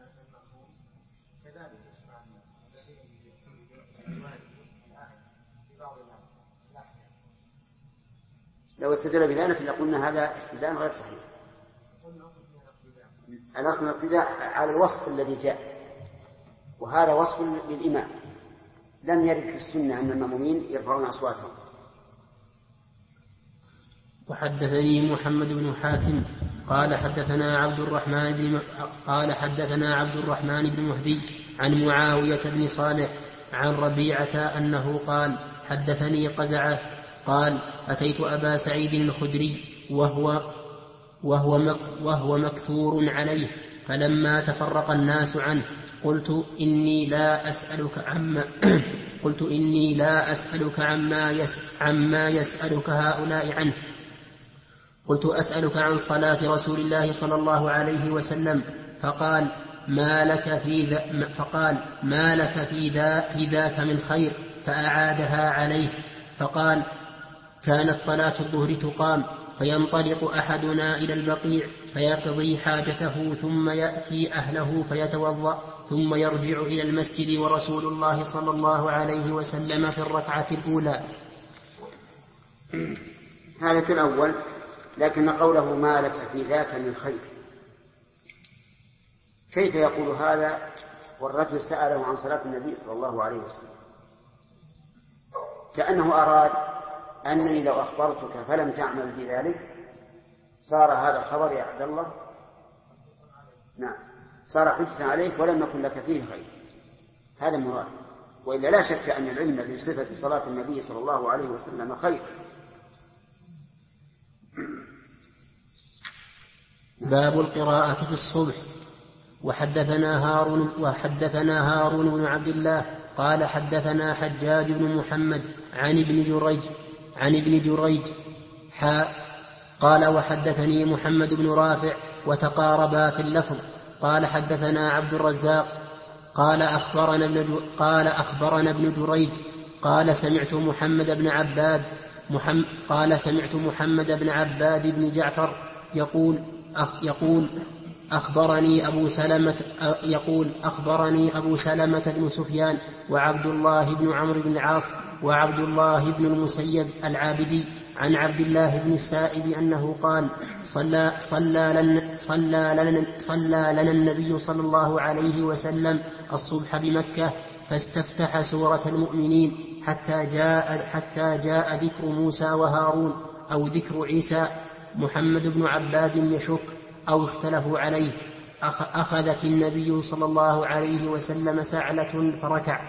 لو استدل بذلك لقلنا هذا استدلال غير صحيح. الأصل الاقتداء على الوصف الذي جاء، وهذا وصف للإمام، لم يرد في السنة أن المأمومين يرفعون أصواتهم. وحدثني محمد بن حاتم قال حدثنا عبد الرحمن بن مهدي عن معاوية بن صالح عن ربيعة أنه قال حدثني قزعة قال أتيت أبا سعيد الخدري وهو مكثور عليه، فلما تفرق الناس عنه قلت إني لا أسألك عما يسألك هؤلاء عنه، قلت أسألك عن صلاة رسول الله صلى الله عليه وسلم، فقال ما لك في ذاك من خير، فأعادها عليه، فقال كانت صلاة الظهر تقام فينطلق أحدنا إلى البقيع فيقضي حاجته ثم يأتي أهله فيتوضأ ثم يرجع إلى المسجد ورسول الله صلى الله عليه وسلم في الركعة الأولى. هذا في الأول، لكن قوله ما لك في ذاك من خير، كيف يقول هذا والرجل سأله عن صلاة النبي صلى الله عليه وسلم؟ كأنه أراد أنني لو أخبرتك فلم تعمل بذلك صار هذا الخبر يا عبد الله نعم صار حجة عليك ولم يكن لك فيه خير. هذا مراد، وإلا لا شك أن العلم بصفة صلاة النبي صلى الله عليه وسلم خير. باب القراءة في الصبح. وحدثنا هارون بن عبد الله قال حدثنا حجاج بن محمد عن ابن جريج قال وحدثني محمد بن رافع وتقاربا في اللفظ. قال حدثنا عبد الرزاق قال أخبرنا ابن جريج قال سمعت محمد بن عباد بن جعفر يقول أخبرني أبو سلمة بن سفيان وعبد الله بن عمرو بن العاص وعبد الله بن المسيب العابدي عن عبد الله بن السائب أنه قال صلى لنا النبي صلى الله عليه وسلم الصبح بمكة فاستفتح سورة المؤمنين حتى جاء ذكر موسى وهارون أو ذكر عيسى. محمد بن عباد يشك أو اختلفوا عليه. أخذت النبي صلى الله عليه وسلم سعلة فركع.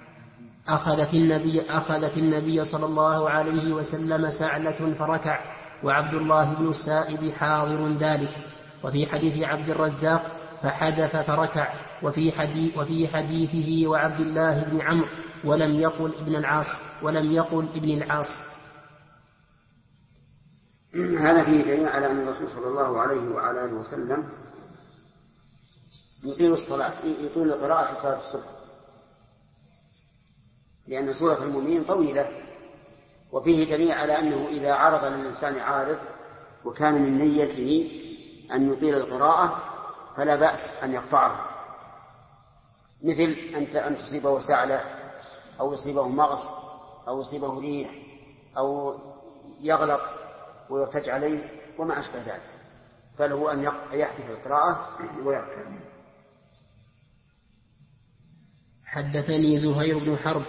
أخذت النبي صلى الله عليه وسلم سعلة فركع، وعبد الله بن السائب حاضر ذلك. وفي حديث عبد الرزاق فحدث فركع، وفي حديثه وعبد الله بن عمرو ولم يقل ابن العاص. هذا فيه دليل على أن الرسول صلى الله عليه وعلى آله وسلم يطيل الصلاة، يطيل القراءة في صلاة الصبح، لأن سورة المؤمنين طويلة. وفيه دليل على أنه إذا عرض للإنسان عارض وكان من نيته أن يطيل القراءة فلا بأس أن يقطعه، مثل أن تصيبه سعلة أو يصيبه مغص أو يصيبه ريح أو يغلق ويرتج عليه وما أشبه ذلك، فله أن يحذف القراءة ويركع. حدثني زهير بن حرب.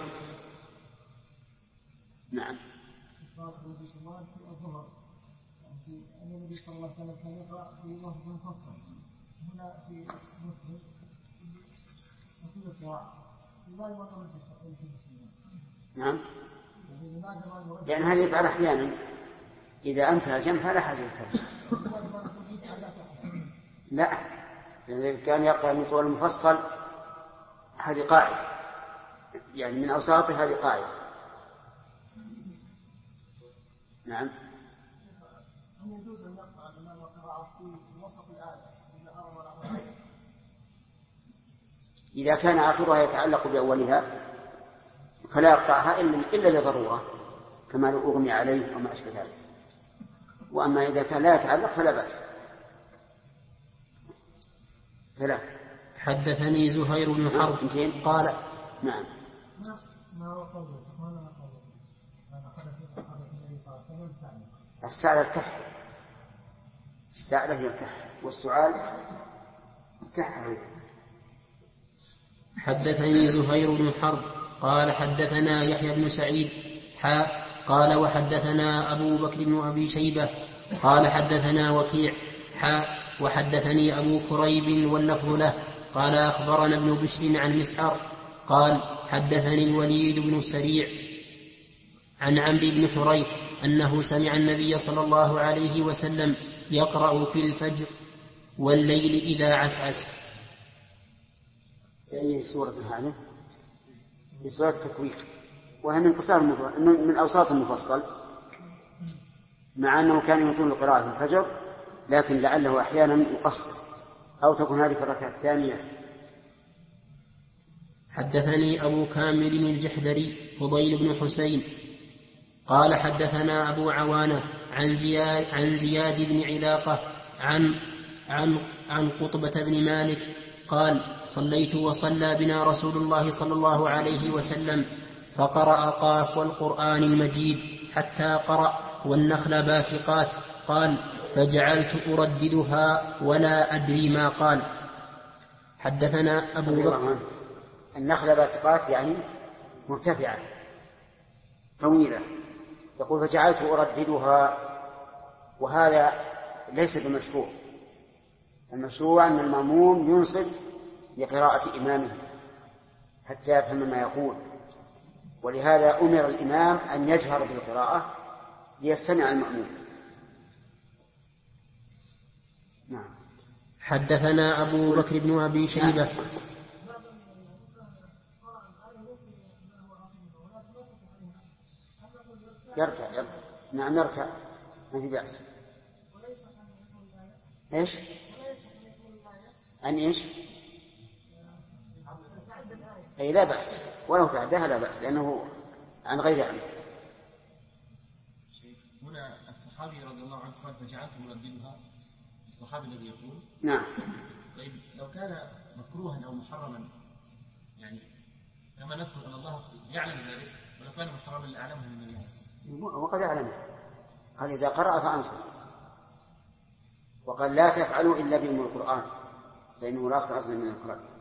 نعم. النبي صلى الله عليه وسلم كان يقرأ في وهو منفصل هنا في مسلم وفي القراءة. لماذا ما قرأت في مسلم؟ نعم. لأن هذا يفعل أحيانا إذا أنتهى الجمع فلا حاجة يترجم. لا، لأن كان يقرأ من طول المفصل هذه قاعدة، يعني من أوساطه هذه قاعدة. نعم. يجوز أن يقرأ الإمام القراءة في وسط الآية إذا كان آخرها يتعلق بأولها فلا يقطعها إلا لضرورة كما لو أغمي عليه وما أشبه ذلك. وأما إذا كان لا يتعلق فلا بأس. ثلاث. حدثني زهير بن حرب قال نعم. ما هو قوله سبحانه وتعالى أنا قدت النبي صلى الله عليه وسلم سعيا. السعادة الكح، السعادة هي الكح، والسعال كح. حدثني زهير بن حرب قال حدثنا يحيى بن سعيد قال وحدثنا أبو بكر بن أبي شيبة قال حدثنا وكيع وحدثني أبو كريب واللفظ له قال أخبرنا ابن بشر عن مسعر قال حدثني الوليد بن سريع عن عمرو بن حريث أنه سمع النبي صلى الله عليه وسلم يقرأ في الفجر والليل إذا عسعس. أي سورة هذه؟ في سورة التكوير، وهي من قصار من أوساط المفصل، مع أنه كان يطيل القراءة في الفجر، لكن لعله أحيانا يقصر، أو تكون هذه في الركعة الثانية. حدثني أبو كامل الجحدري فضيل بن حسين قال حدثنا أبو عوانة عن زياد بن علاقة عن قطبة بن مالك قال صليت وصلى بنا رسول الله صلى الله عليه وسلم فقرأ قاف والقرآن المجيد حتى قرأ والنخل باسقات قال فجعلت أرددها ولا أدري ما قال. حدثنا أبو بكر. النخل باسقات يعني مرتفعة طويلة، يقول فجعلت أرددها، وهذا ليس بمشروع. المشروع أن المأموم ينصت لقراءة إمامه حتى يفهم ما يقول، ولهذا أمر الإمام أن يجهر بالقراءة ليستمع المأموم. نعم. حدثنا أبو بكر بن أبي شيبة. يركع. نعم يركع، ما في بأس. إيش؟ أن إيش؟ أي لا بأس، ولو تعدها لا بأس، لأنه عن غير علم. هنا الصحابي رضي الله عنه قال فجعلت أرددها، الصحابي الذي يقول نعم. طيب لو كان مكروها أو محرما، يعني كما نذكر أن الله يعلم ذلك، ولو كان محرما لأعلمه من الله، وقد يعلمه، قال إذا قرأ فأنصت، وقال لا تفعلوا إلا بأم القرآن فإنه لا صلاة من القرآن.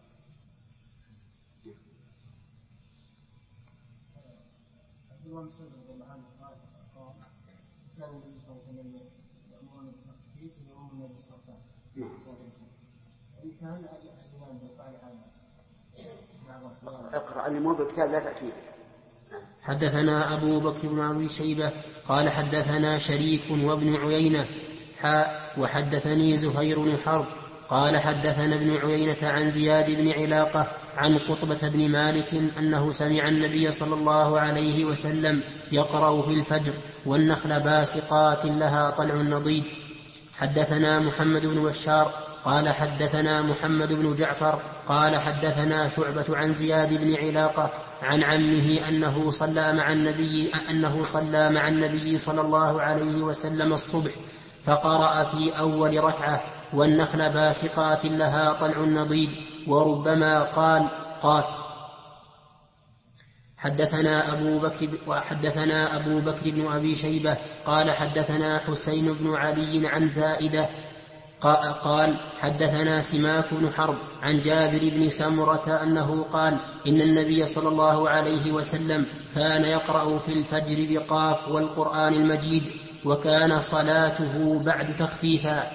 اقرأ اللي مو بكتاب لا تأتيه. حدثنا أبو بكر بن أبي شيبة قال حدثنا شريك وابن عيينة وحدثني زهير بن حرب قال حدثنا ابن عيينة عن زياد بن علاقة عن قطبة بن مالك أنه سمع النبي صلى الله عليه وسلم يقرأ في الفجر والنخل باسقات لها طلع نضيد. حدثنا محمد بن بشار قال حدثنا محمد بن جعفر قال حدثنا شعبة عن زياد بن علاقة عن عمه أنه صلى مع النبي صلى الله عليه وسلم الصبح فقرأ في أول ركعة والنخل باسقات لها طلع نضيد وربما قال قاف. حدثنا أبو بكر بن أبي شيبة قال حدثنا حسين بن علي عن زائدة قال حدثنا سماك بن حرب عن جابر بن سمرة أنه قال إن النبي صلى الله عليه وسلم كان يقرأ في الفجر بقاف والقرآن المجيد وكان صلاته بعد تخفيفا.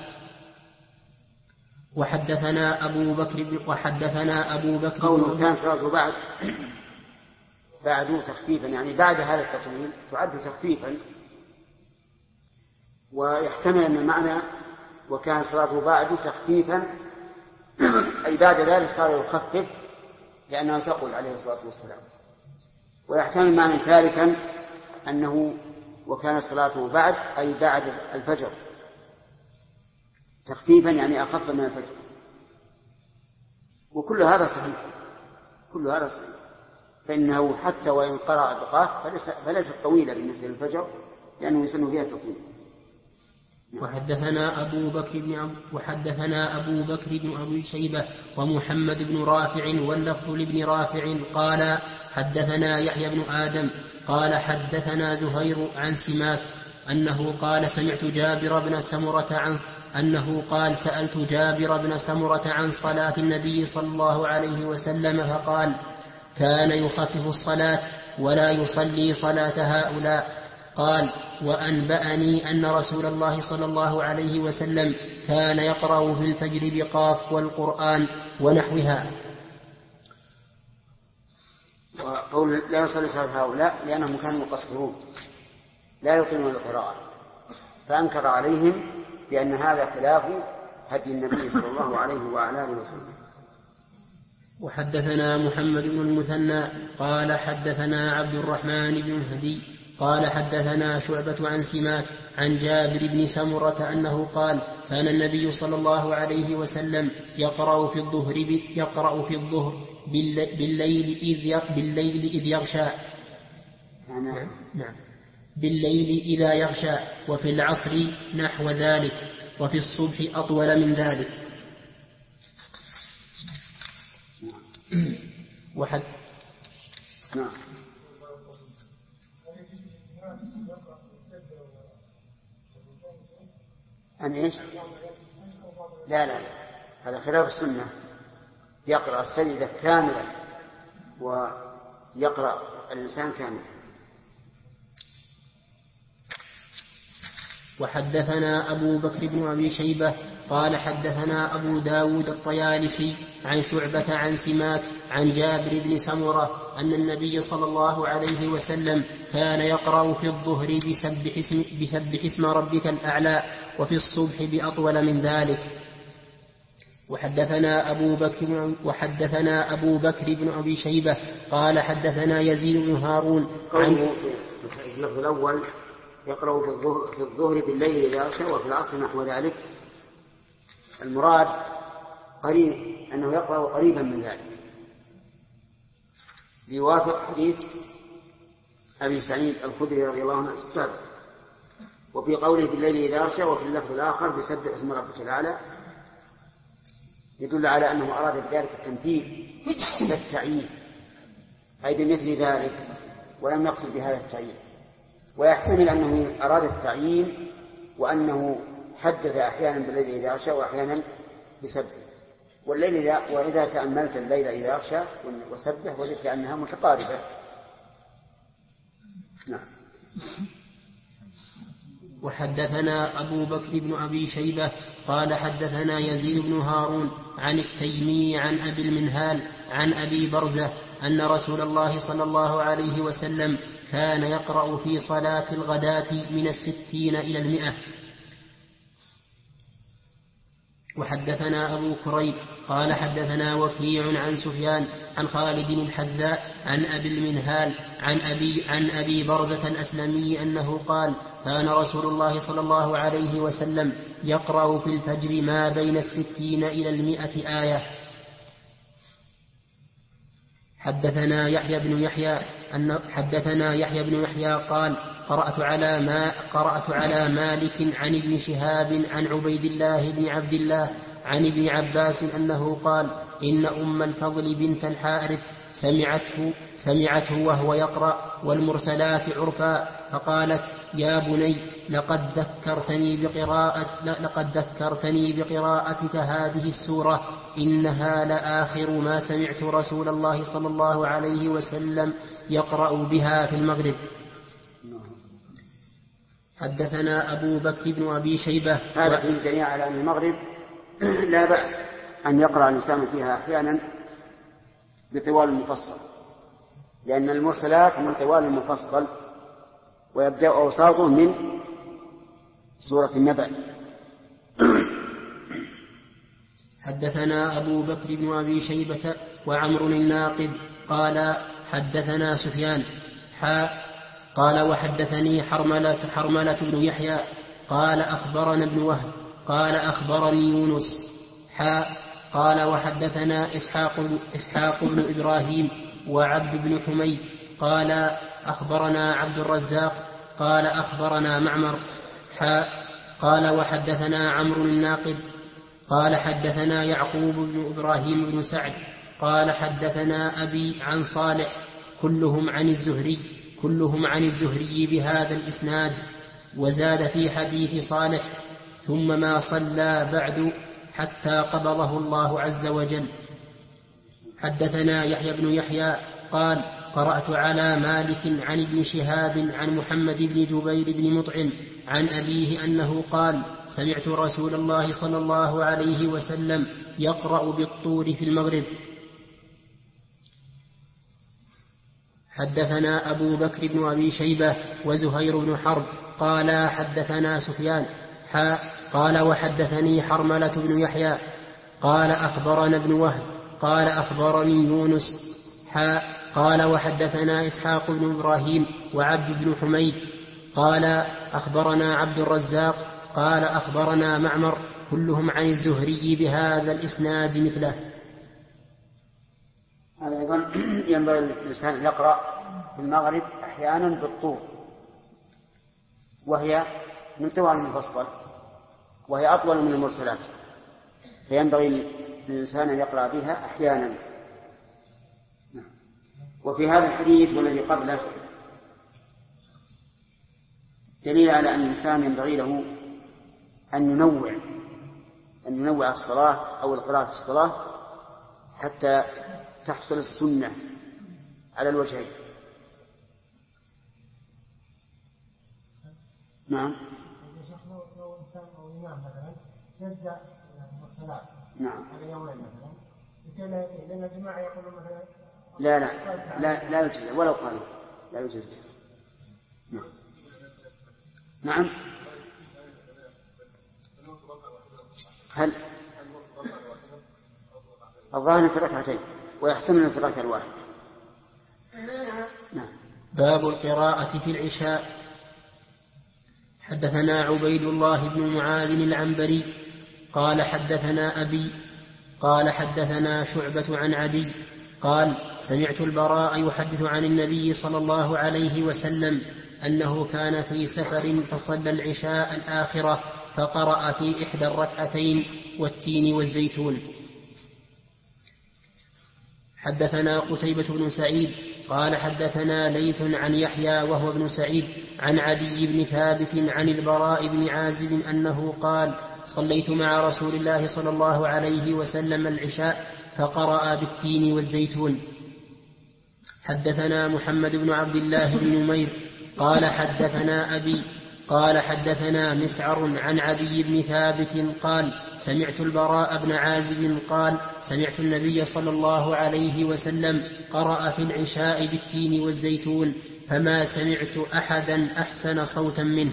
وحدثنا أبو بكر قوله كان صلاته بعد تخفيفا، يعني بعد هذا التطويل تعد تخفيفا، ويحتمل أن المعنى وكان صلاته بعد تخفيفا أي بعد ذلك صار يخفف لأنه تقول عليه الصلاة والسلام، ويحتمل معنى ثالثا أنه وكان صلاته بعد أي بعد الفجر تخفيفا يعني أخف من الفجر، وكل هذا صحيح، فإنه حتى وإن قرأ بقاف فليست طويلة بالنسبة للفجر لأنه يسن فيها تطويل. وحدثنا أبو بكر بن أبي شيبة ومحمد بن رافع واللفظ لابن رافع قال حدثنا يحيى بن آدم قال حدثنا زهير عن سماك أنه قال سألت جابر بن سمرة عن صلاة النبي صلى الله عليه وسلم فقال كان يخفف الصلاة ولا يصلي صلاة هؤلاء. قال وأنبأني أن رسول الله صلى الله عليه وسلم كان يقرأ في الفجر بقاف والقرآن ونحوها. وقول لا يصلي صلاة هؤلاء لأنهم كانوا يقصرون لا يقيمون القراءة، فأنكر عليهم بأن هذا خلاف هدي النبي صلى الله عليه وعلى آله وسلم. وحدثنا محمد بن المثنى قال حدثنا عبد الرحمن بن هدي قال حدثنا شعبة عن سماك عن جابر بن سمرة أنه قال كان النبي صلى الله عليه وسلم يقرأ في الظهر بالليل إذ يغشى بالليل إذا يغشى وفي العصر نحو ذلك وفي الصبح أطول من ذلك. أن إيش؟ لا هذا خلاف السنة، يقرأ السجدة كاملة ويقرأ الإنسان كاملا. وحدثنا أبو بكر بن أبي شيبة قال حدثنا أبو داود الطيالسي عن شعبة عن سماك عن جابر بن سمرة أن النبي صلى الله عليه وسلم كان يقرأ في الظهر بسبح اسم ربك الأعلى وفي الصبح بأطول من ذلك. وحدثنا أبو بكر بن أبي شيبة قال حدثنا يزيد بن هارون قوله في اللفظ الأول يقرأ في الظهر بالليل إذا يغشى وفي العصر نحو ذلك، المراد قريب أنه يقرأ قريبا من ذلك ليوافق حديث أبي سعيد الخدري رضي الله عنه السابق. وفي قوله بالليل إذا يغشى وفي اللفظ الآخر بسبح اسم ربك الأعلى يدل على أنه أراد بذلك التمثيل للتعيين أي بمثل ذلك ولم يقصد بهذا التعيين. ويحتمل أنه أراد التعيين وأنه حدث أحيانا بالليل إذا يغشى وأحيانا بسبح. والليل وإذا تأملت الليل إذا يغشى وسبح وجدت أنها متقاربة. نعم. وحدثنا أبو بكر بن أبي شيبة قال حدثنا يزيد بن هارون عن التيمي عن أبي المنهال عن أبي برزة أن رسول الله صلى الله عليه وسلم كان يقرأ في صلاة الغداة من 60 إلى 100. وحدثنا أبو كريب قال حدثنا وكيع عن سفيان عن خالد الحذاء عن أبي المنهال عن أبي برزة الأسلمي أنه قال كان رسول الله صلى الله عليه وسلم يقرأ في الفجر ما بين 60 إلى 100 آية. حدثنا يحيى بن يحيى قال قرأت على مالك عن ابن شهاب عن عبيد الله بن عبد الله عن ابن عباس أنه قال إن أم الفضل بنت الحارث سمعته وهو يقرأ والمرسلات عرفا فقالت يا بني لقد ذكرتني بقراءتك هذه السورة إنها لآخر ما سمعت رسول الله صلى الله عليه وسلم يقرأ بها في المغرب. حدثنا أبو بكر بن أبي شيبة. هذا في دليل على أن المغرب لا بأس أن يقرأ الإنسان فيها أحيانا بطوال المفصل، لأن المرسلات من طوال المفصل ويبدأ أوساطه من سورة النبأ. حدثنا أبو بكر بن أبي شيبة وعمر الناقد قال حدثنا سفيان قال وحدثني حرملة بن يحيى قال أخبرنا ابن وهب قال أخبرني يونس قال وحدثنا إسحاق بن إبراهيم وعبد بن حميد قال أخبرنا عبد الرزاق قال أخبرنا معمر قال وحدثنا عمرو الناقد قال حدثنا يعقوب بن إبراهيم بن سعد قال حدثنا أبي عن صالح كلهم عن الزهري بهذا الإسناد، وزاد في حديث صالح ثم ما صلى بعد حتى قبضه الله عز وجل. حدثنا يحيى بن يحيى قال قرأت على مالك عن ابن شهاب عن محمد بن جبير بن مطعم عن أبيه أنه قال سمعت رسول الله صلى الله عليه وسلم يقرأ بالطور في المغرب. حدثنا أبو بكر بن أبي شيبة وزهير بن حرب قال حدثنا سفيان قال وحدثني حرملة بن يحيى قال أخبرنا ابن وهب قال أخبرني يونس قال وحدثنا إسحاق بن إبراهيم وعبد بن حميد قال أخبرنا عبد الرزاق قال أخبرنا معمر كلهم عن الزهري بهذا الإسناد مثله. هذا أيضا ينبغي الإنسان أن يقرأ في المغرب أحيانا بالطور، وهي من طوال المفصل وهي أطول من المرسلات، فينبغي للإنسان أن يقرأ بها أحيانا. وفي هذا الحديث والذي قبله دليل على أن الإنسان ينبغي له أن ينوع الصلاة أو القراءة في الصلاة حتى تحصل السنة على الوجهين. نعم. لو إنسان أو إمام مثلا جزء من الصلاة نعم على يومين مثلا لأن الجماعة يقولون مثلا لا يجزي ولو قالوا لا يجزي. نعم. هل الظاهر في ركعتين ويحتمل في الركعة الواحدة. نعم. باب القراءة في العشاء. حدثنا عبيد الله بن معاذ العنبري قال حدثنا أبي قال حدثنا شعبة عن عدي قال سمعت البراء يحدث عن النبي صلى الله عليه وسلم أنه كان في سفر فصلى العشاء الآخرة فقرأ في إحدى الركعتين والتين والزيتون. حدثنا قتيبة بن سعيد قال حدثنا ليث عن يحيى وهو ابن سعيد عن عدي بن ثابت عن البراء بن عازب أنه قال صليت مع رسول الله صلى الله عليه وسلم العشاء فقرأ بالتين والزيتون. حدثنا محمد بن عبد الله بن نمير قال حدثنا أبي قال حدثنا مسعر عن عدي بن ثابت قال سمعت البراء بن عازب قال سمعت النبي صلى الله عليه وسلم قرأ في العشاء بالتين والزيتون فما سمعت أحدا أحسن صوتا منه.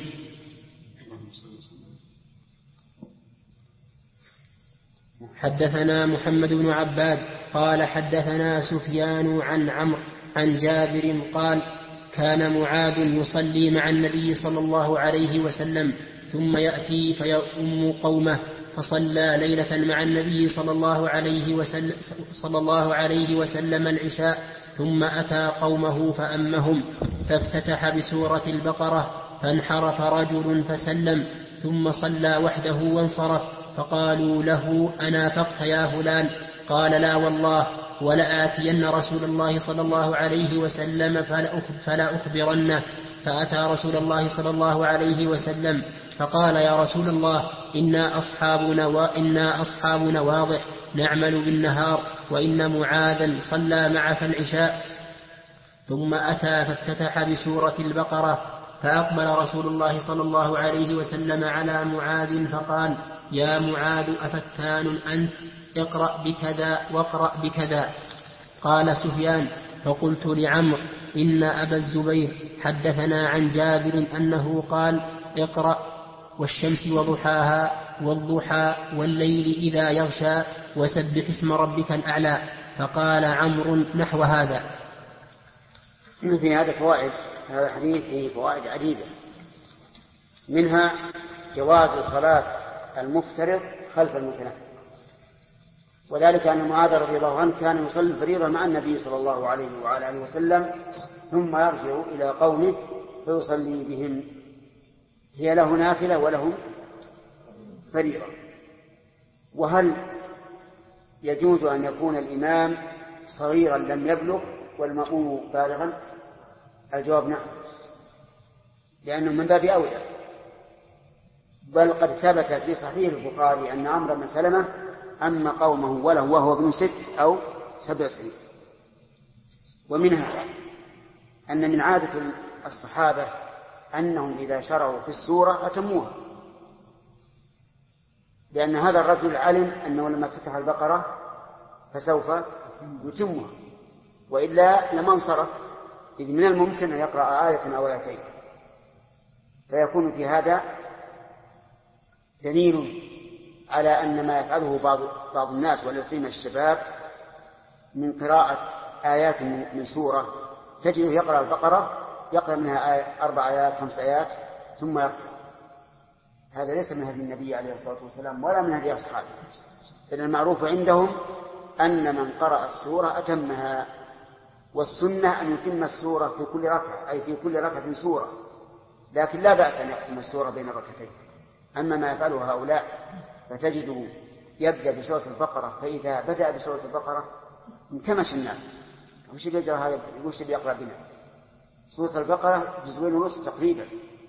حدثنا محمد بن عباد قال حدثنا سفيان عن عمرو عن جابر قال كان معاذ يصلي مع النبي صلى الله عليه وسلم ثم يأتي فيؤم قومه فصلى ليلة مع النبي صلى الله عليه وسلم العشاء ثم أتى قومه فأمهم فافتتح بسورة البقرة فانحرف رجل فسلم ثم صلى وحده وانصرف فقالوا له أنافقت يا فلان؟ قال لا والله ولآتين رسول الله صلى الله عليه وسلم فلا أخبرنه. فأتى رسول الله صلى الله عليه وسلم فقال يا رسول الله إنا أصحابنا واضح نعمل بالنهار وإن معاذا صلى معك العشاء. ثم أتى فافتتح بسورة البقرة فأقبل رسول الله صلى الله عليه وسلم على معاذ فقال يا معاذ أفتان أنت؟ اقرأ بكذا واقرأ بكذا. قال سفيان فقلت لعمرو إن أبا الزبير حدثنا عن جابر أنه قال اقرأ والشمس وضحاها والضحى والليل إذا يغشى وسبح اسم ربك الأعلى. فقال عمرو نحو هذا. في هذا فوائد، هذا الحديث فيه فوائد عديدة، منها جواز صلاة المفترض خلف المتنفل، وذلك أن معاذ رضي الله عنه كان يصلي الفريضة مع النبي صلى الله عليه وعلى آله وسلم ثم يرجع إلى قومه فيصلي بهم، هي له نافلة ولهم فريضة. وهل يجوز أن يكون الإمام صغيرا لم يبلغ والمأموم بالغا؟ الجواب نعم، لأنه من باب أولى. بل قد ثبت في صحيح البخاري أن عمرو بن سلمة أما قومه وهو ابن 6 أو 7 سنين. ومنها أن من عادة الصحابة أنهم إذا شرعوا في السورة أتموها، لأن هذا الرجل علم أنه لما فتح البقرة فسوف يتمها، وإلا لما انصرف، إذ من الممكن أن يقرأ آية أو آيتين. فيكون في هذا دليل على أن ما يفعله بعض الناس ولا سيما الشباب من قراءة آيات من سورة، تجده يقرأ البقرة يقرأ منها 4 آيات 5 آيات ثم يقرأ. هذا ليس من هدي النبي عليه الصلاة والسلام ولا من هدي أصحابه. إذن المعروف عندهم أن من قرأ السورة أتمها، والسنة أن يتم السورة في كل ركعة، أي في كل ركعة سورة، لكن لا بأس أن يقسم السورة بين الركعتين. أما ما يفعله هؤلاء فتجده يبدأ بسورة البقرة، فإذا بدأ بسورة البقرة انكمش الناس، وش بيقرأ هذا؟ وش بيقرأ بنا؟ سورة البقرة 2.5 جزء تقريبا.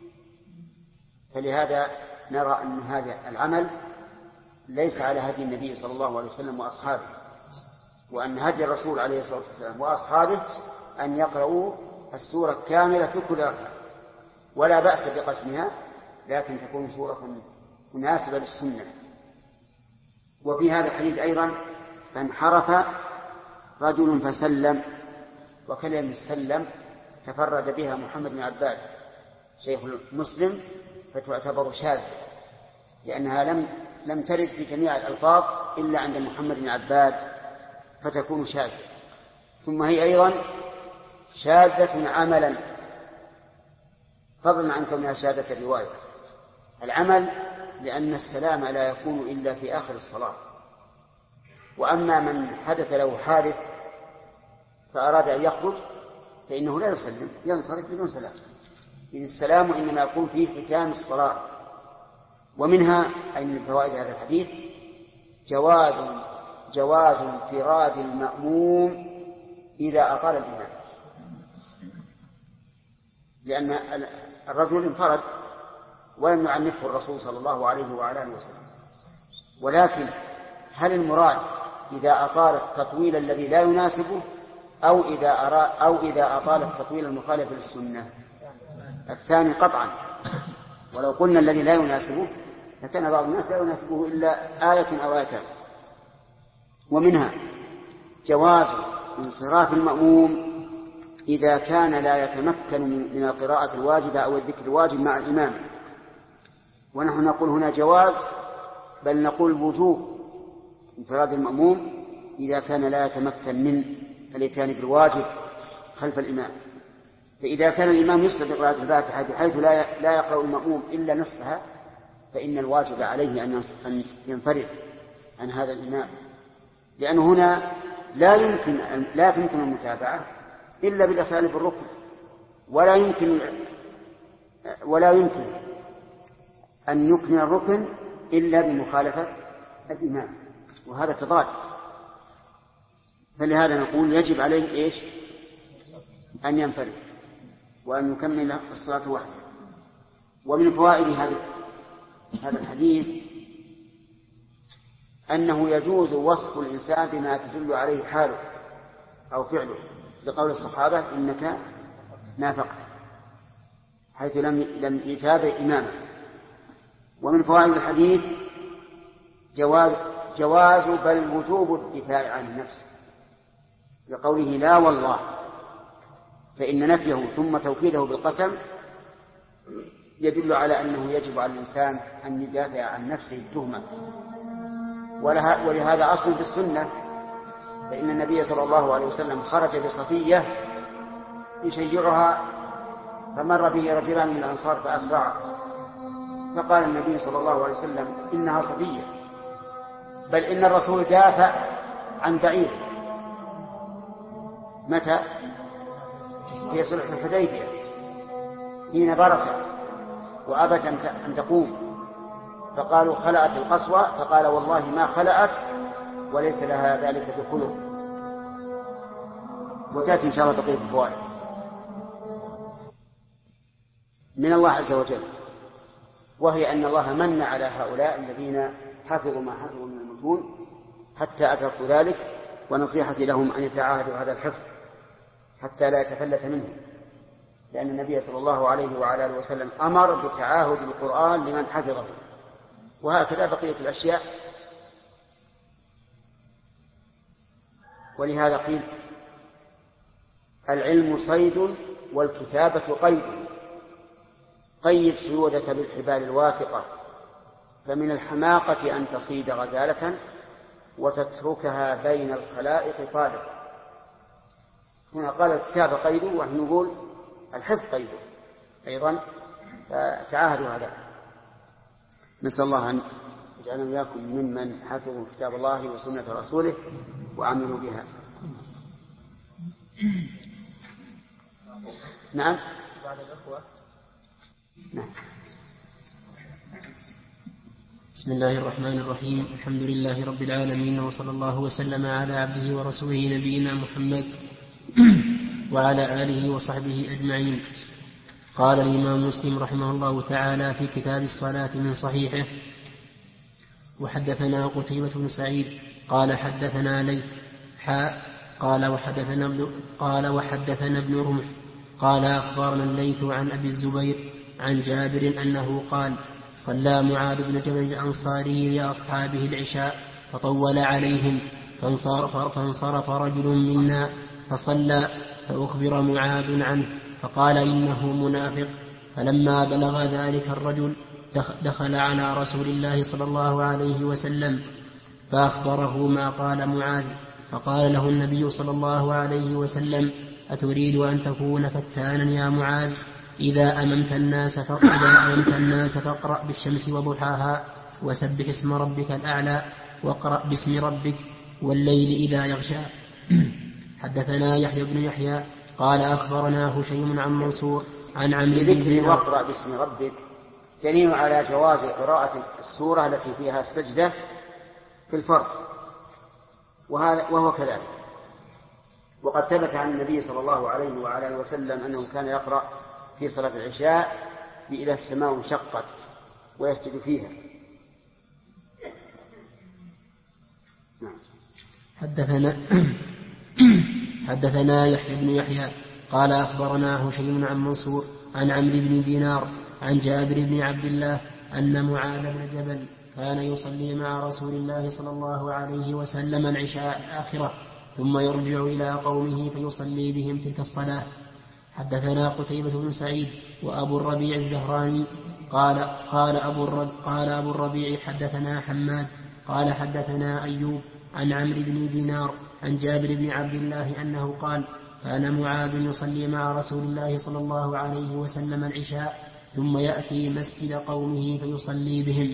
فلهذا نرى أن هذا العمل ليس على هدي النبي صلى الله عليه وسلم وأصحابه، وأن هدي الرسول عليه الصلاة والسلام وأصحابه أن يقرأوا السورة كاملة في كل ركعة، ولا بأس بقسمها، لكن تكون سورة مناسبة للسنة. وفي هذا الحديث أيضا فانحرف رجل فسلم، وكلمة سلم تفرد بها محمد بن عباد شيخ مسلم، فتعتبر شاذة، لأنها لم ترد في جميع الألفاظ إلا عند محمد بن عباد، فتكون شاذة. ثم هي أيضا شاذة عملا، فضلا عن كونها شاذة الرواية. العمل لأن السلام لا يكون إلا في آخر الصلاة. وأما من حدث له حادث فأراد أن يخرج فإنه لا يسلم، ينصرف بدون سلام، إذ السلام إنما يكون في ختام الصلاة. ومنها أي من فوائد هذا الحديث جواز انفراد المأموم إذا أطال الإمام، لأن الرجل انفرد ولم يعنفه الرسول صلى الله عليه وعلى آله وسلم. ولكن هل المراد إذا أطال التطويل الذي لا يناسبه أو إذا أطال التطويل المخالف للسنة؟ الثاني قطعا. ولو قلنا الذي لا يناسبه لكان بعض الناس لا يناسبه إلا آية أو آيتان. ومنها جواز انصراف المأموم إذا كان لا يتمكن من القراءة الواجبة أو الذكر الواجب مع الإمام. ونحن نقول هنا جواز، بل نقول وجوب انفراد المأموم إذا كان لا يتمكن من الإتيان بالواجب خلف الإمام. فإذا كان الإمام يسرع بقراءة الفاتحة بحيث لا يقرأ المأموم إلا نصفها، فإن الواجب عليه أن ينفرد عن هذا الإمام، لأنه هنا لا تمكن المتابعة إلا بالإخلال بالركن، ولا يمكن أن يكمل الركن إلا بمخالفة الإمام، وهذا تضاد. فلهذا نقول يجب عليه إيش؟ أن ينفرد وأن يكمل الصلاة وحده. ومن فوائد هذا الحديث أنه يجوز وصف الإنسان بما تدل عليه حاله أو فعله، لقول الصحابة إنك نافقت، حيث لم يتابع إمامه. ومن فوائد الحديث جواز بل وجوب الدفاع عن النفس، لقوله لا والله، فإن نفيه ثم توكيده بالقسم يدل على أنه يجب على الإنسان أن يدافع عن نفسه التهمة. ولهذا أصل في السنة، فإن النبي صلى الله عليه وسلم خرج بصفية يشيعها، فمر به رجلان من الأنصار فأسرعا، فقال النبي صلى الله عليه وسلم إنها صفية، بل إن الرسول دافع عن بعير. متى؟ في صلح الحديبية حين بركت وأبت أن تقوم، فقالوا خلأت القصوى، فقال والله ما خلأت وليس لها ذلك بخلق. وتأتي إن شاء الله بقية الفوائد من الله عز وجل، وهي أن الله من على هؤلاء الذين حفظوا ما حفظوا من المتون حتى أدركوا ذلك، ونصيحتي لهم أن يتعاهدوا هذا الحفظ حتى لا يتفلت منه، لأن النبي صلى الله عليه وعلى آله وسلم أمر بتعاهد القرآن لمن حفظه، وهكذا بقية الأشياء. ولهذا قيل العلم صيد والكتابة قيد، قيد سيودك بالحبال الواثقة، فمن الحماقة أن تصيد غزالة وتتركها بين الخلائق طالقة. هنا قال الكتابة قيد، ونحن نقول الحفظ قيد أيضا، فتعاهدوا هذا. نسأل الله أن يجعلنا وإياكم ممن حفظوا كتاب الله وسنة رسوله وعملوا بها. نعم. بعد الأخوة. نعم. بسم الله الرحمن الرحيم. الحمد لله رب العالمين، وصلى الله وسلم على عبده ورسوله نبينا محمد وعلى آله وصحبه أجمعين. قال الإمام مسلم رحمه الله تعالى في كتاب الصلاة من صحيحه: وحدثنا قتيبة بن سعيد قال حدثنا ليث قال وحدثنا ابن رمح قال أخبرنا الليث عن أبي الزبير عن جابر أنه قال: صلى معاذ بن جبل الأنصاري لأصحابه العشاء فطول عليهم، فانصرف رجل منا فصلى، فأخبر معاذ عنه فقال: إنه منافق. فلما بلغ ذلك الرجل دخل على رسول الله صلى الله عليه وسلم فأخبره ما قال معاذ، فقال له النبي صلى الله عليه وسلم: أتريد أن تكون فتانا يا معاذ؟ إذا أممت الناس فاقرأ بالشمس وضحاها، وسبح اسم ربك الأعلى، واقرأ باسم ربك، والليل إذا يغشى. حدثنا يحيى بن يحيى قال أخبرنا هشيم عن منصور عن عمرو بن دينار. واقرأ باسم ربك دليل على جواز قراءة السورة التي فيها السجدة في الفرض، وهو كذلك. وقد ثبت عن النبي صلى الله عليه وعلى آله وسلم أنه كان يقرأ في صلاة العشاء بإذا السماء انشقت ويسجد فيها. حدثنا يحيى بن يحيى قال أخبرنا هشيم عن منصور عن عمرو بن دينار عن جابر بن عبد الله أن معاذ بن جبل كان يصلي مع رسول الله صلى الله عليه وسلم العشاء الآخرة، ثم يرجع إلى قومه فيصلي بهم تلك الصلاة. حدثنا قتيبة بن سعيد وأبو الربيع الزهراني قال أبو الربيع حدثنا حماد قال حدثنا أيوب عن عمرو بن دينار عن جابر بن عبد الله أنه قال: كان معاذ يصلي مع رسول الله صلى الله عليه وسلم العشاء، ثم يأتي مسجد قومه فيصلي بهم.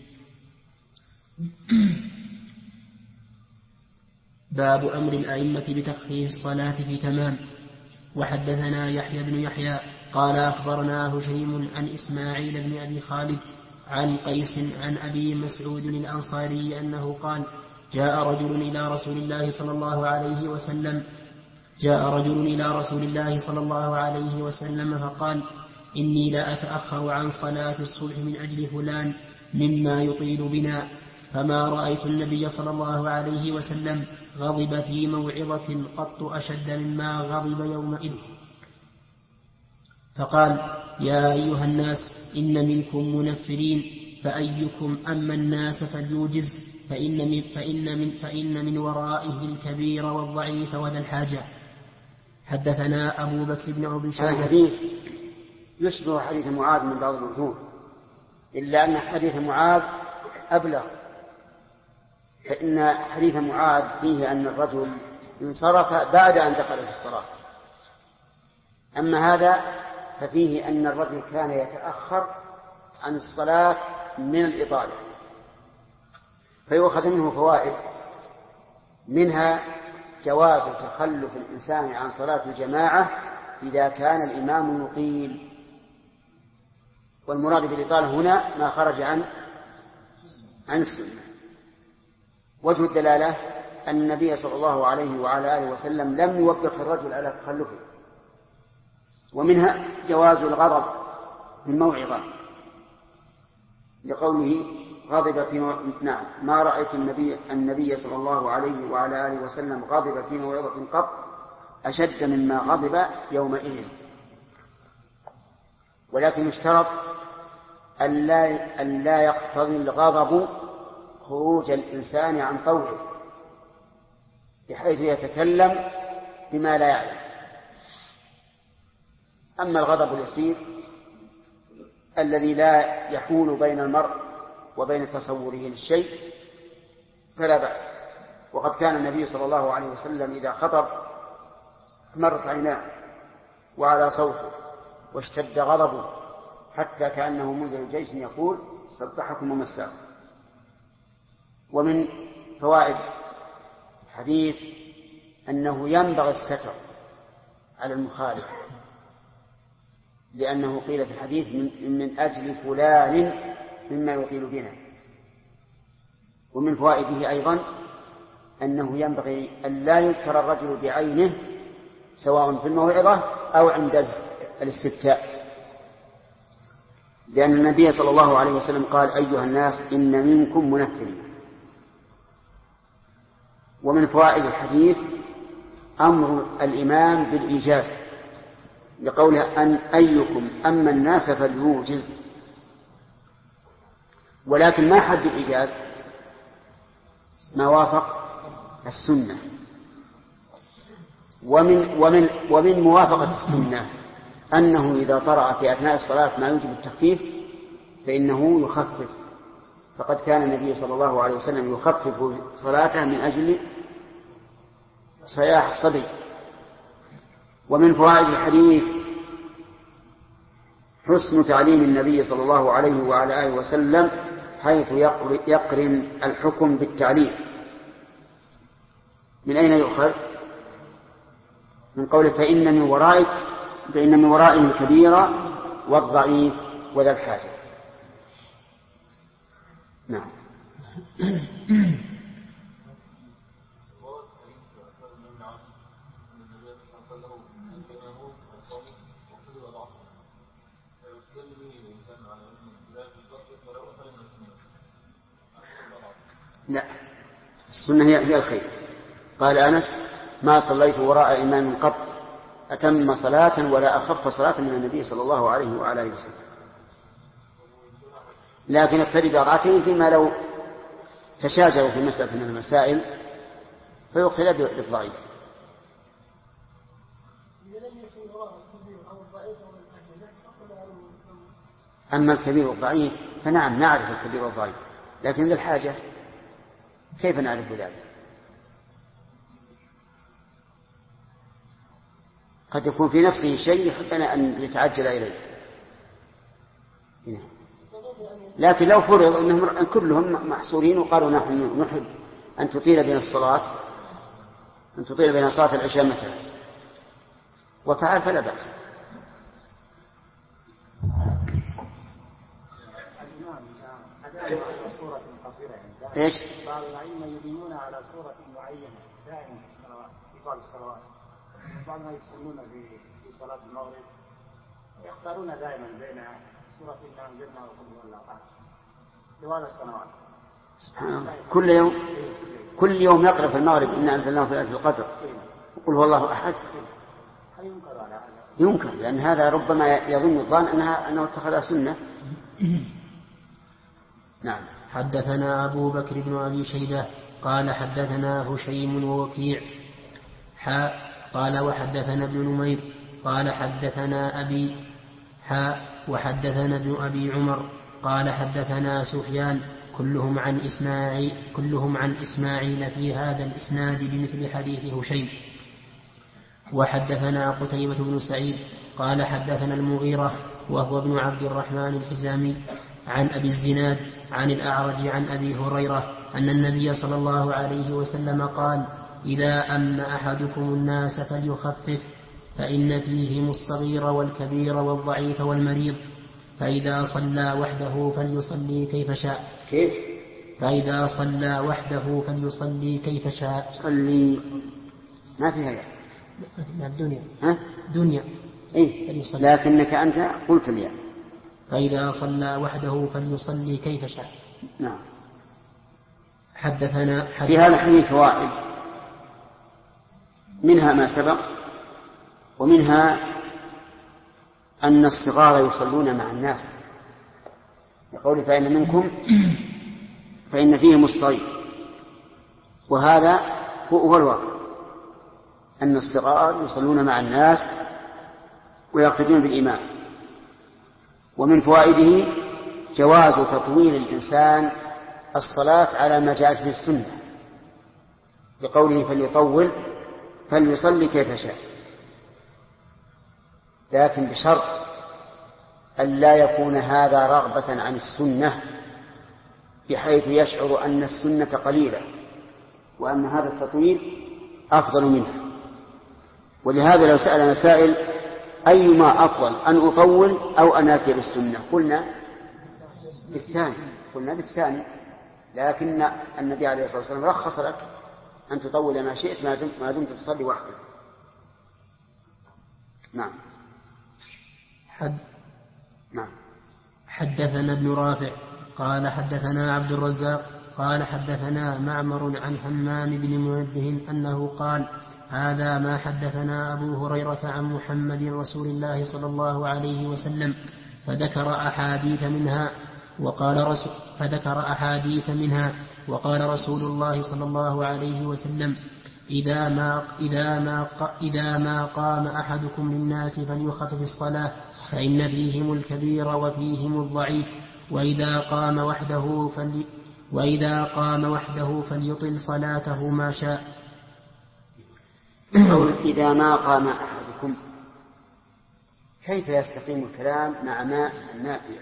باب أمر الأئمة بتخفيف الصلاة في تمام. وحدثنا يحيى بن يحيى قال أخبرنا هشيم عن إسماعيل بن أبي خالد عن قيس عن أبي مسعود الأنصاري أنه قال: جاء رجل إلى رسول الله صلى الله عليه وسلم فقال: إني لا أتأخر عن صلاة الصبح من أجل فلان مما يطيل بنا، فما رأيت النبي صلى الله عليه وسلم غضب في موعظة قط أشد مما غضب يومئذ. فقال: يا أيها الناس، إن منكم منفرين، فأيكم أما الناس فليوجز، فإن من ورائه الكبير والضعيف وذا الحاجة. حدثنا أبو بكر بن أبي شيبة. الحديث يشبه حديث معاذ من بعض الوجوه، إلا أن حديث معاذ أبلغ، فإن حديث معاذ فيه أن الرجل انصرف بعد أن دخل في الصلاة، أما هذا ففيه أن الرجل كان يتأخر عن الصلاة من الإطالة، فيؤخذ منه فوائد، منها جواز تخلف الإنسان عن صلاة الجماعة إذا كان الإمام يطيل، والمراد بالإطالة هنا ما خرج عن عن السنة. وجه الدلالة أن النبي صلى الله عليه وعلى آله وسلم لم يوبخ الرجل على تخلفه. ومنها جواز الغضب في الموعظة لقوله غضب في نعم ما رأيت النبي صلى الله عليه وعلى آله وسلم غضب في موعظة قط أشد مما غضب يومئذ. ولكن اشترط أن لا يقتضي الغضب خروج الإنسان عن طوعه بحيث يتكلم بما لا يعلم. أما الغضب اليسير الذي لا يحول بين المرء وبين تصوره للشيء فلا بأس. وقد كان النبي صلى الله عليه وسلم إذا خطب مرت عيناه وعلى صوته واشتد غضبه حتى كأنه منذر جيش يقول سبحكم ومساكم. ومن فوائد الحديث أنه ينبغي الستر على المخالف، لأنه قيل في الحديث من أجل فلان مما يطيل بنا. ومن فوائده أيضا أنه ينبغي أن لا يذكر الرجل بعينه سواء في الموعظة أو عند الاستفتاء، لأن النبي صلى الله عليه وسلم قال أيها الناس إن منكم منفرين. ومن فوائد الحديث أمر الإمام بالإيجاز لقوله أن أيكم أما الناس فليوجز. ولكن ما حد الإيجاز؟ ما وافق السنة. ومن موافقة السنة أنه إذا طرأ في أثناء الصلاة ما يوجب التخفيف فإنه يخفف، فقد كان النبي صلى الله عليه وسلم يخفف صلاته من أجل صياح الصبي. ومن فوائد الحديث حسن تعليم النبي صلى الله عليه وعلى آله وسلم حيث يقرن الحكم بالتعليم. من أين يؤخذ؟ من قوله فإن من ورائه الكبير والضعيف وذا الحاجة. نعم. لا، السنة هي الخير. قال أنس ما صليت وراء إمام قط أتم صلاة ولا أخف صلاة من النبي صلى الله عليه وعلى آله وسلم، لكن اقتدي بركعتين فيما لو تشاجروا في مسألة من المسائل فيقتدى بالضعيف. أما الكبير والضعيف فنعم نعرف الكبير والضعيف، لكن للحاجة كيف نعرف ذلك؟ قد يكون في نفسه شيء يحبنا أن يتعجل إليه، لكن لو فرض أنهم كلهم محصورين وقالوا نحن نحب أن تطيل بين الصلاة أن تطيل بين صلاة العشاء مثلا وفعل فلا بأس. ايش؟ بعض الأئمة يبينون على صورة معينة دائما في الصلوات في بعض الصلوات، بعض ما يصلون في صلاة المغرب ويختارون دائما بين سورة إنا أنزلنا وقل هو الله أحد طوال السنوات. سبحان الله. كل يوم يقرأ في المغرب إنا أنزلناه في القدر وقل هو الله أحد. هل ينكر على هذا؟ ينكر، لأن هذا ربما يظن الظان أنه اتخذ سنة. نعم. حدثنا أبو بكر بن أبي شيبة قال حدثنا هشيم ووكيع قال وحدثنا ابن نمير قال حدثنا أبي وحدثنا ابن أبي عمر قال حدثنا سفيان كلهم عن إسماعيل في هذا الإسناد بمثل حديث هشيم. وحدثنا قتيبة بن سعيد قال حدثنا المغيرة وهو ابن عبد الرحمن الحزامي عن أبي الزناد عن الأعرج عن أبي هريرة أن النبي صلى الله عليه وسلم قال إذا أم أحدكم الناس فليخفف فإن فيهم الصغير والكبير والضعيف والمريض، فإذا صلى وحده فليصلي كيف شاء. كيف؟ فإذا صلى وحده فليصلي كيف شاء. صلي ما فيها يعني. الدنيا ها؟ دنيا إيه؟ لكنك أنت قلت لي يعني. فإذا صلى وحده فليصلي كيف شاء. نعم. حدثنا في هذا الحديث فوائد، منها ما سبق، ومنها أن الصغار يصلون مع الناس، يقول فإن منكم فإن فيهم الصغير، وهذا هو الواقع أن الصغار يصلون مع الناس ويقتدون بالإمام. ومن فوائده جواز تطويل الإنسان الصلاة على ما جاءت به السنة، بقوله فليطول فليصلي كيف شاء، لكن بشرط أن لا يكون هذا رغبة عن السنة بحيث يشعر أن السنة قليلة وأن هذا التطويل أفضل منها. ولهذا لو سأل مسائل أيما أفضل أن أطول أو أن آتي بالسنة قلنا بالثاني، لكن النبي عليه الصلاة والسلام رخص لك أن تطول ما شئت ما دمت تصلي وحدك. نعم. نعم. حدثنا ابن رافع قال حدثنا عبد الرزاق قال حدثنا معمر عن حمام بن منبه أنه قال هذا ما حدثنا أبو هريرة عن محمد رسول الله صلى الله عليه وسلم فذكر أحاديث منها وقال رسول الله صلى الله عليه وسلم إذا ما قام أحدكم للناس فليخفف الصلاة فإن فيهم الكبير وفيهم الضعيف وإذا قام وحده فليطل صلاته ما شاء. إذا ما قام أحدكم، كيف يستقيم الكلام مع ما النافية؟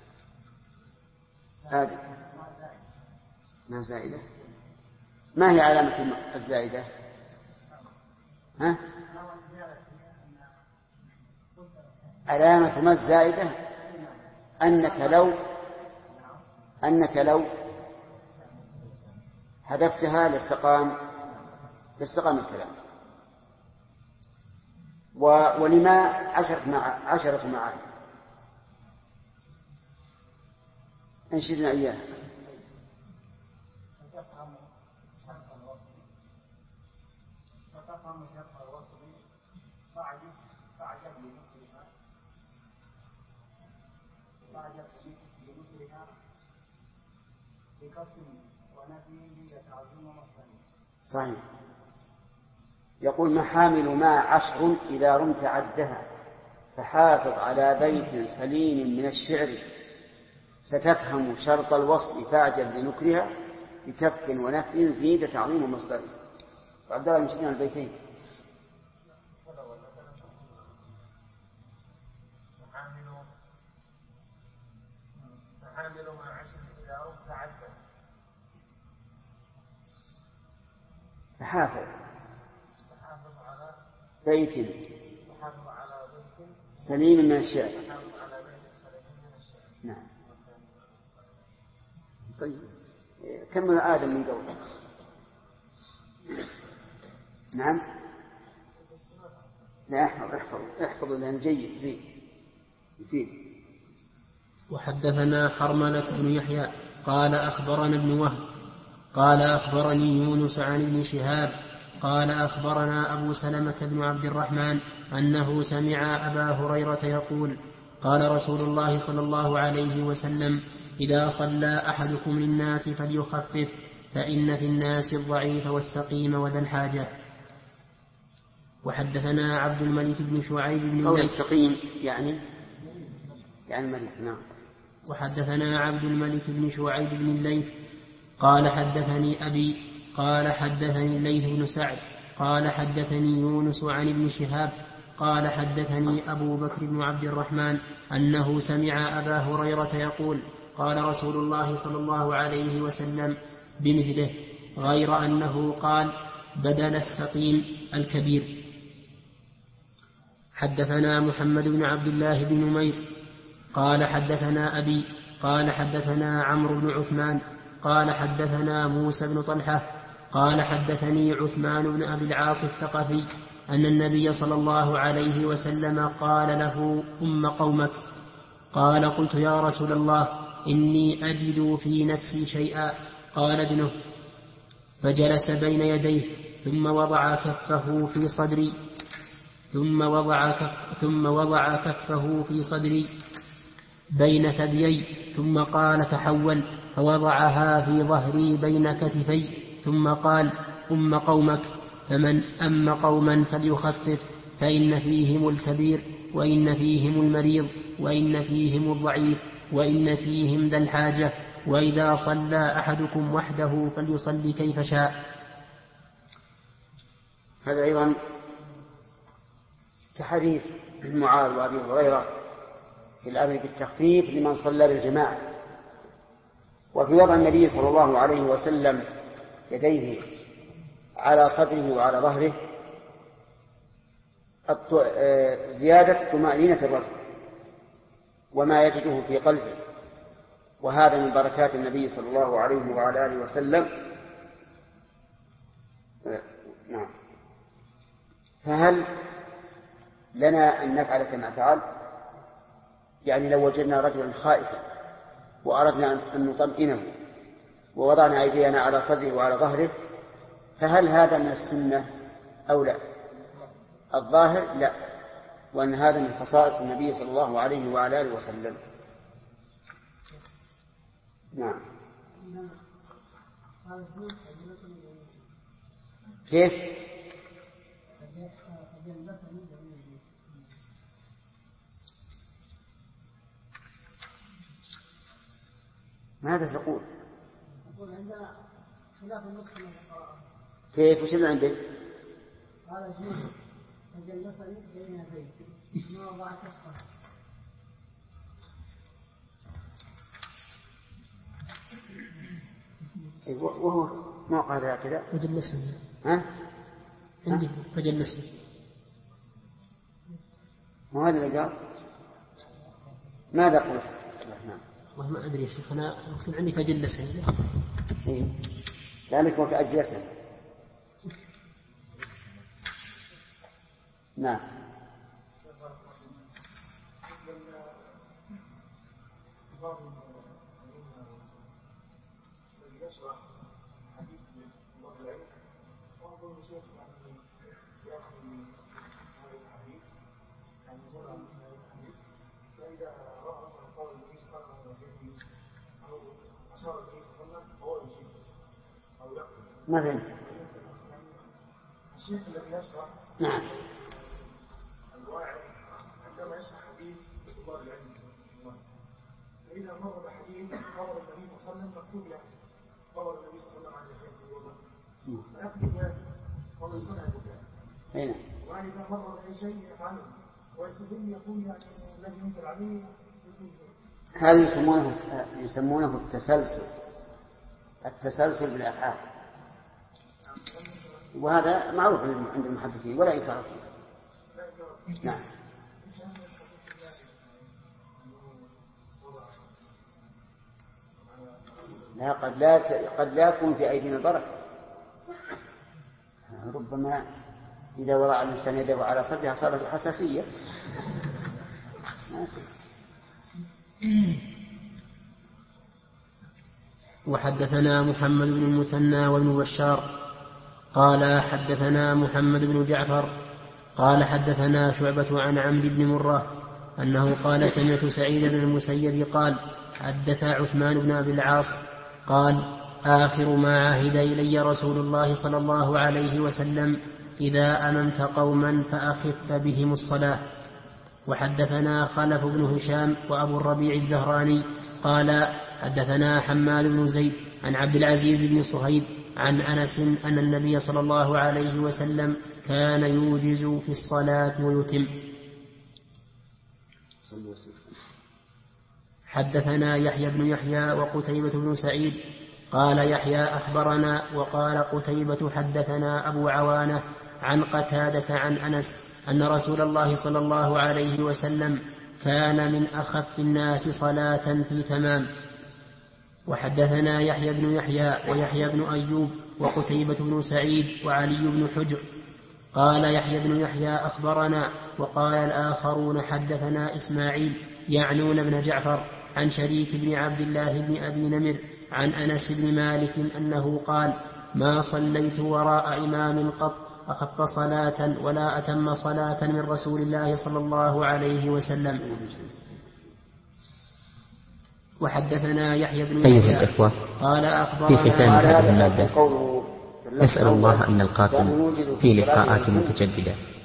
هذه ما زائدة. ما هي علامة الزائدة؟ ها؟ علامة ما الزائدة أنك لو حذفتها لاستقام الكلام. ولما عشرة معاني انشدنا إياها. فتفهم شرط الوصل فعجب لمثلها بكف ونفي يتعظم مصدره. صحيح. يقول محامل ما 10 إذا رمت عدها فحافظ على بيت سليم من الشعر ستفهم شرط الوصل فاعجب لنكرها بكف ونفي زيد تعظيم مصدره. وعبد الله يمشينا البيتين. محامل ما 10 إذا رمت عدها فحافظ على بيت سليم من الشعر. نعم. طيب كمل آدم من قوله. نعم. لا احفظ لأن جيد زين يفيد. وحدثنا حرملة بن يحيى قال أخبرنا ابن وهب قال أخبرني يونس عن ابن شهاب قال أخبرنا أبو سلمة بن عبد الرحمن أنه سمع أبا هريرة يقول قال رسول الله صلى الله عليه وسلم إذا صلى أحدكم للناس فليخفف فإن في الناس الضعيف والسقيم وذا الحاجة. وحدثنا عبد الملك بن شعيب بن الليث السقيم يعني الملك. نعم. وحدثنا عبد الملك بن شعيب بن الليث قال حدثني أبي قال حدثني الليث بن سعد قال حدثني يونس عن ابن شهاب قال حدثني أبو بكر بن عبد الرحمن أنه سمع أبا هريرة يقول قال رسول الله صلى الله عليه وسلم بمثله غير أنه قال بدل السقيم الكبير. حدثنا محمد بن عبد الله بن نمير قال حدثنا أبي قال حدثنا عمرو بن عثمان قال حدثنا موسى بن طلحة قال حدثني عثمان بن أبي العاص الثقفي أن النبي صلى الله عليه وسلم قال له أم قومك. قال قلت يا رسول الله إني أجد في نفسي شيئا. قال ابنه. فجلس بين يديه ثم وضع كفه في صدري في صدري بين ثديي ثم قال تحول فوضعها في ظهري بين كتفي ثم قال أم قومك فمن أم قوما فليخفف فإن فيهم الكبير وإن فيهم المريض وإن فيهم الضعيف وإن فيهم ذا الحاجة وإذا صلى أحدكم وحده فليصلي كيف شاء. هذا أيضا كحديث ابن معاذ وأبي هريرة في الأمر بالتخفيف لمن صلى بالجماعة. وفي وضع النبي صلى الله عليه وسلم يديه على صدره وعلى ظهره زيادة طمأنينة الرجل وما يجده في قلبه، وهذا من بركات النبي صلى الله عليه وعلى آله وسلم. نعم. فهل لنا أن نفعل كما فعل؟ يعني لو وجدنا رجلا خائفا وأردنا أن نطمئنه ووضعنا أيدينا على صدره وعلى ظهره، فهل هذا من السنة أو لا؟ الظاهر لا، وأن هذا من خصائص النبي صلى الله عليه وعلى آله وسلم. نعم. كيف؟ ماذا تقول؟ أقول عندنا خلاف النصف من القراءة. كيف؟ وش اللي عندك؟ قال جنوب فجلسني بين يديه ما وضع كفه. وهو ما قال هكذا. فجلسني. ها؟ عندي فجلسني. وهذا اللي قال. ماذا قلت؟ والله ما أدري يا شيخ، أنا أقصد عندي فجلسني. إيه. لأنك وكأجلسني. نعم. ما فهمت. الشيخ الذي يشرح نعم. الواعظ عندما يشرح حديث طلاب العلم، فإذا مر بحديث خبر النبي صلى الله عليه وسلم مكتوب له خبر النبي صلى الله عليه وسلم عن زكاة الوضوء فيكتب وهو يصنع الزكاة. وإذا مر بأي شيء يفعله ويستدل يقول يعني الذي ينكر عليه هذا يسمونه التسلسل بالأفعال، وهذا معروف عند المحدثين ولا إنكار فيه. نعم. لا قد لا يكون في أيدينا بركة، ربما إذا وضع الإنسان يده على صدرها صارت حساسية. وحدثنا محمد بن المثنى وابن بشار قال حدثنا محمد بن جعفر قال حدثنا شعبة عن عمرو بن مرة أنه قال سمعت سعيد بن المسيب قال حدث عثمان بن أبي العاص قال آخر ما عهد إلي رسول الله صلى الله عليه وسلم إذا أممت قوما فأخف بهم الصلاة. وحدثنا خلف بن هشام وأبو الربيع الزهراني قال حدثنا حماد بن زيد عن عبد العزيز بن صهيب عن أنس أن النبي صلى الله عليه وسلم كان يوجز في الصلاة ويتم. حدثنا يحيى بن يحيى وقتيبة بن سعيد قال يحيى أخبرنا وقال قتيبة حدثنا أبو عوانة عن قتادة عن أنس أن رسول الله صلى الله عليه وسلم كان من أخف الناس صلاة في تمام. وحدثنا يحيى بن يحيى ويحيى بن أيوب وقتيبة بن سعيد وعلي بن حجر. قال يحيى بن يحيى أخبرنا، وقال الآخرون حدثنا إسماعيل يعنون بن جعفر عن شريك بن عبد الله بن أبي نمر عن أنس بن مالك أنه قال: ما صليت وراء إمام قط أخف صلاة ولا أتم صلاة من رسول الله صلى الله عليه وسلم. وحدثنا يحيى بن يحيى أيها الإخوة، قال أخبرنا في ختام هذه المادة نسأل الله أن نلقاكم في لقاءات متجددة